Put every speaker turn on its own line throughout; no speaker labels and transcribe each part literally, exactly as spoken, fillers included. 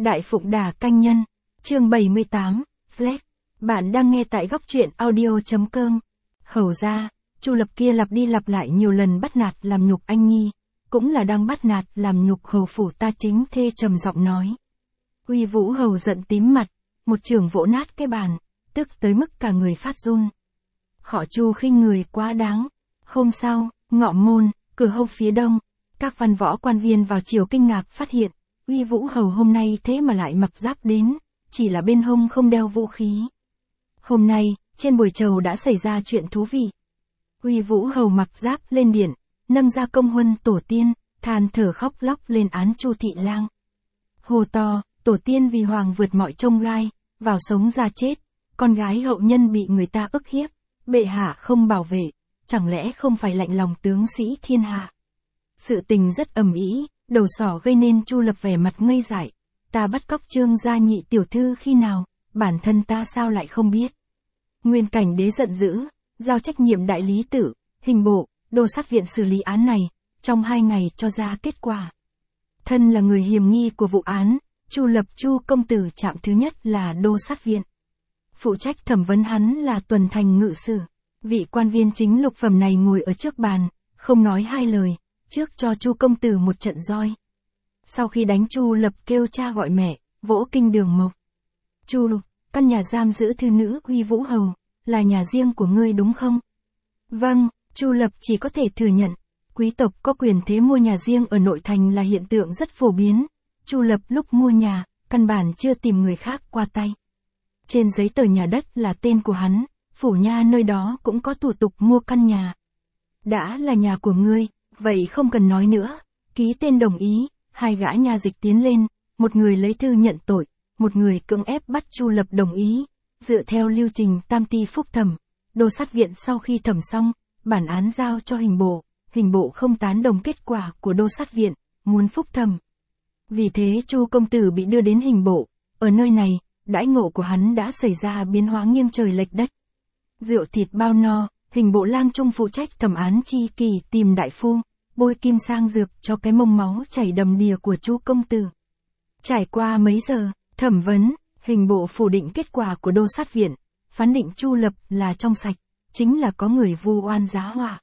Đại Phụng Đà Canh Nhân, chương bảy mươi tám, Flex. Bạn đang nghe tại góc truyện audio.com. Hầu ra, Chu Lập kia lặp đi lặp lại nhiều lần bắt nạt làm nhục anh Nhi, cũng là đang bắt nạt làm nhục hầu phủ ta chính thê trầm giọng nói. Uy Vũ hầu giận tím mặt, một trường vỗ nát cái bàn, tức tới mức cả người phát run. Họ Chu khinh người quá đáng. Hôm sau, Ngọ Môn, cửa hông phía đông, các văn võ quan viên vào triều kinh ngạc phát hiện, Uy Vũ hầu hôm nay thế mà lại mặc giáp đến, chỉ là bên hông không đeo vũ khí. Hôm nay, trên buổi trầu đã xảy ra chuyện thú vị. Uy Vũ hầu mặc giáp lên điện, nâng ra công huân tổ tiên, than thở khóc lóc lên án Chu Thị Lang. Hồ to, tổ tiên vì hoàng vượt mọi chông gai, vào sống ra chết, con gái hậu nhân bị người ta ức hiếp, bệ hạ không bảo vệ, chẳng lẽ không phải lạnh lòng tướng sĩ thiên hạ. Sự tình rất ầm ĩ, đầu sỏ gây nên Chu Lập vẻ mặt ngây dại. Ta bắt cóc Trương gia nhị tiểu thư khi nào, bản thân ta sao lại không biết. Nguyên Cảnh Đế giận dữ, giao trách nhiệm đại lý tự, hình bộ, đô sát viện xử lý án này, trong hai ngày cho ra kết quả. Thân là người hiểm nghi của vụ án, Chu Lập Chu công tử chạm thứ nhất là đô sát viện. Phụ trách thẩm vấn hắn là Tuần Thành ngự sử. Vị quan viên chính lục phẩm này ngồi ở trước bàn, không nói hai lời, trước cho Chu công tử một trận roi. Sau khi đánh Chu Lập kêu cha gọi mẹ, vỗ kinh đường mộc. Chu Lục, căn nhà giam giữ thư nữ Uy Vũ hầu, là nhà riêng của ngươi đúng không? Vâng, Chu Lập chỉ có thể thừa nhận. Quý tộc có quyền thế mua nhà riêng ở nội thành là hiện tượng rất phổ biến. Chu Lập lúc mua nhà, căn bản chưa tìm người khác qua tay. Trên giấy tờ nhà đất là tên của hắn, phủ nha nơi đó cũng có thủ tục mua căn nhà. Đã là nhà của ngươi, vậy không cần nói nữa, ký tên đồng ý, hai gã nha dịch tiến lên, một người lấy thư nhận tội, một người cưỡng ép bắt Chu Lập đồng ý, dựa theo lưu trình tam ti phúc thẩm, đô sát viện sau khi thẩm xong, bản án giao cho hình bộ, hình bộ không tán đồng kết quả của đô sát viện, muốn phúc thẩm. Vì thế Chu công tử bị đưa đến hình bộ, ở nơi này, đãi ngộ của hắn đã xảy ra biến hóa nghiêng trời lệch đất. Rượu thịt bao no, hình bộ lang trung phụ trách thẩm án chi kỳ tìm đại phu, bôi kim sang dược cho cái mông máu chảy đầm đìa của Chu công tử. Trải qua mấy giờ, thẩm vấn, hình bộ phủ định kết quả của đô sát viện, phán định Chu Lập là trong sạch, chính là có người vu oan giá họa.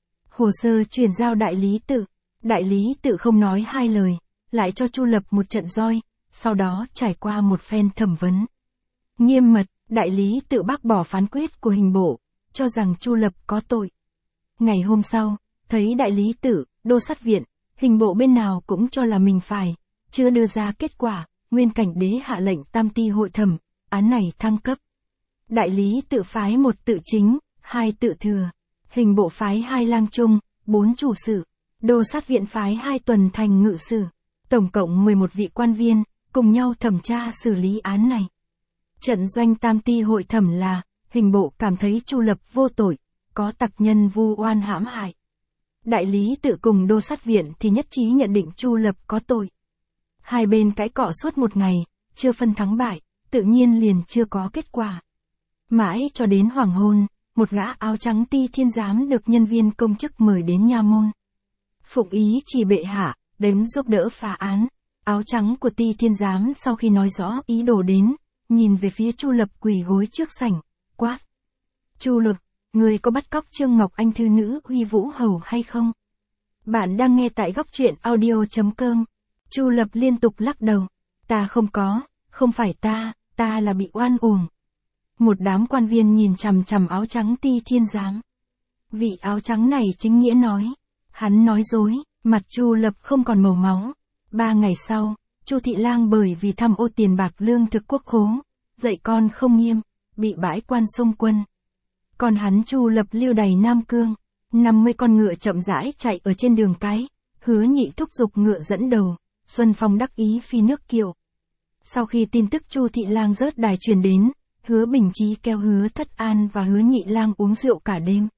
Hồ sơ chuyển giao đại lý tự, đại lý tự không nói hai lời, lại cho Chu Lập một trận roi, sau đó trải qua một phen thẩm vấn. Nghiêm mật, đại lý tự bác bỏ phán quyết của hình bộ, cho rằng Chu Lập có tội. Ngày hôm sau, thấy đại lý tự, đô sát viện, hình bộ bên nào cũng cho là mình phải, chưa đưa ra kết quả, Nguyên Cảnh Đế hạ lệnh tam ti hội thẩm, án này thăng cấp. Đại lý tự phái một tự chính, hai tự thừa, hình bộ phái hai lang trung, bốn chủ sự, đô sát viện phái hai Tuần Thành ngự sử, tổng cộng mười một vị quan viên, cùng nhau thẩm tra xử lý án này. Trận doanh tam ti hội thẩm là, hình bộ cảm thấy Chu Lập vô tội, có tặc nhân vu oan hãm hại. Đại lý tự cùng đô sát viện thì nhất trí nhận định Chu Lập có tội. Hai bên cãi cọ suốt một ngày, chưa phân thắng bại, tự nhiên liền chưa có kết quả. Mãi cho đến hoàng hôn, một gã áo trắng ti thiên giám được nhân viên công chức mời đến nha môn. Phụng ý chỉ bệ hạ, đến giúp đỡ phá án. Áo trắng của ti thiên giám sau khi nói rõ ý đồ đến, nhìn về phía Chu Lập quỳ gối trước sảnh, quát. Chu Lập, người có bắt cóc Trương Ngọc Anh thư nữ Uy Vũ hầu hay không? Bạn đang nghe tại góc truyện audio.com. Chu Lập liên tục lắc đầu. Ta không có, không phải ta, ta là bị oan uổng. Một đám quan viên nhìn chằm chằm áo trắng ti thiên giám. Vị áo trắng này chính nghĩa nói. Hắn nói dối, mặt Chu Lập không còn màu máu. Ba ngày sau, Chu Thị Lang bởi vì tham ô tiền bạc lương thực quốc khố, dạy con không nghiêm, bị bãi quan xung quân. Còn hắn Chu Lập lưu đày Nam Cương, năm mươi con ngựa chậm rãi chạy ở trên đường cái, Hứa Nhị thúc giục ngựa dẫn đầu, Xuân Phong đắc ý phi nước kiệu. Sau khi tin tức Chu Thị Lang rớt đài truyền đến, Hứa Bình Chí kêu Hứa Thất An và Hứa Nhị Lang uống rượu cả đêm.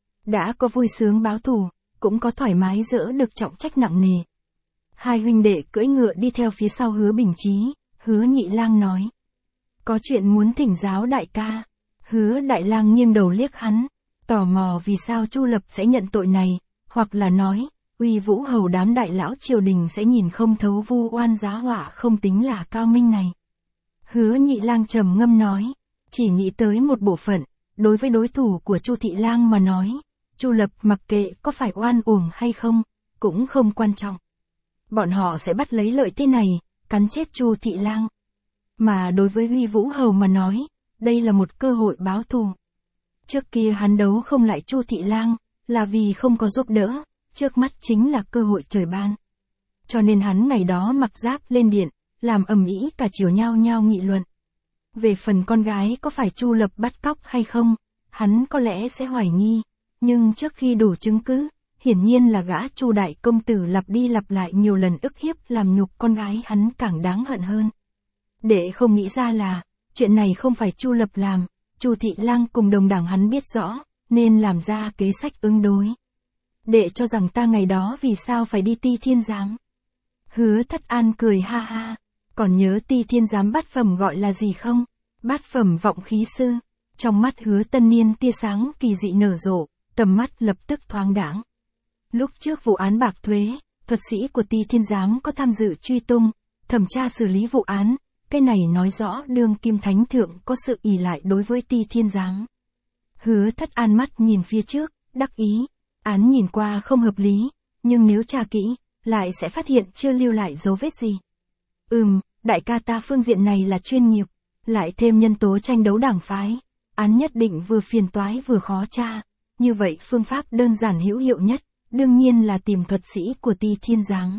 Đã có vui sướng báo thù, cũng có thoải mái dỡ được trọng trách nặng nề. Hai huynh đệ cưỡi ngựa đi theo phía sau Hứa Bình Chí, Hứa Nhị Lang nói. Có chuyện muốn thỉnh giáo đại ca. Hứa Đại Lang nghiêng đầu liếc hắn, tò mò vì sao Chu Lập sẽ nhận tội này, hoặc là nói, Uy Vũ Hầu đám đại lão triều đình sẽ nhìn không thấu vu oan giá họa không tính là cao minh này. Hứa Nhị Lang trầm ngâm nói, chỉ nghĩ tới một bộ phận, đối với đối thủ của Chu Thị Lang mà nói, Chu Lập mặc kệ có phải oan uổng hay không, cũng không quan trọng. Bọn họ sẽ bắt lấy lợi thế này, cắn chết Chu Thị Lang. Mà đối với Uy Vũ Hầu mà nói, đây là một cơ hội báo thù. Trước kia hắn đấu không lại Chu Thị Lang, là vì không có giúp đỡ, trước mắt chính là cơ hội trời ban. Cho nên hắn ngày đó mặc giáp lên điện, làm ầm ĩ cả chiều nhao nhao nghị luận. Về phần con gái có phải Chu Lập bắt cóc hay không, hắn có lẽ sẽ hoài nghi, nhưng trước khi đủ chứng cứ, hiển nhiên là gã Chu đại công tử lặp đi lặp lại nhiều lần ức hiếp làm nhục con gái hắn càng đáng hận hơn. Để không nghĩ ra là, chuyện này không phải Chu Lập làm, Chu Thị Lang cùng đồng đảng hắn biết rõ, nên làm ra kế sách ứng đối. Đệ cho rằng ta ngày đó vì sao phải đi Ti Thiên Giám. Hứa Thất An cười ha ha, còn nhớ Ti Thiên Giám bát phẩm gọi là gì không? Bát phẩm vọng khí sư. Trong mắt Hứa Tân Niên tia sáng kỳ dị nở rộ, tầm mắt lập tức thoáng đãng. Lúc trước vụ án bạc thuế, thuật sĩ của Ti Thiên Giám có tham dự truy tung, thẩm tra xử lý vụ án, cái này nói rõ đương kim thánh thượng có sự ỷ lại đối với Ti Thiên Giám. Hứa Thất An mắt nhìn phía trước, đắc ý, án nhìn qua không hợp lý, nhưng nếu tra kỹ, lại sẽ phát hiện chưa lưu lại dấu vết gì. Ừm, đại ca ta phương diện này là chuyên nghiệp, lại thêm nhân tố tranh đấu đảng phái, án nhất định vừa phiền toái vừa khó tra, như vậy phương pháp đơn giản hữu hiệu nhất, đương nhiên là tìm thuật sĩ của Ti Thiên Giám.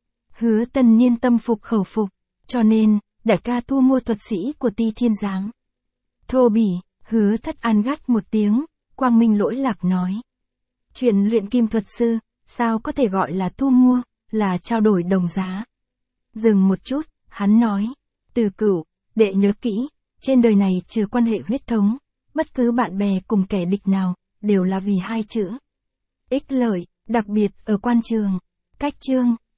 Hứa Tân Niên tâm phục khẩu phục, cho nên, đại ca thu mua thuật sĩ của Ti Thiên Giám. Thô bỉ, Hứa Thất An gắt một tiếng, quang minh lỗi lạc nói. Chuyện luyện kim thuật sư, sao có thể gọi là thu mua, là trao đổi đồng giá. Dừng một chút, hắn nói, Từ Cửu, đệ nhớ kỹ, trên đời này trừ quan hệ huyết thống, bất cứ bạn bè cùng kẻ địch nào, đều là vì hai chữ. Ích lợi, đặc biệt ở quan trường, cách chương,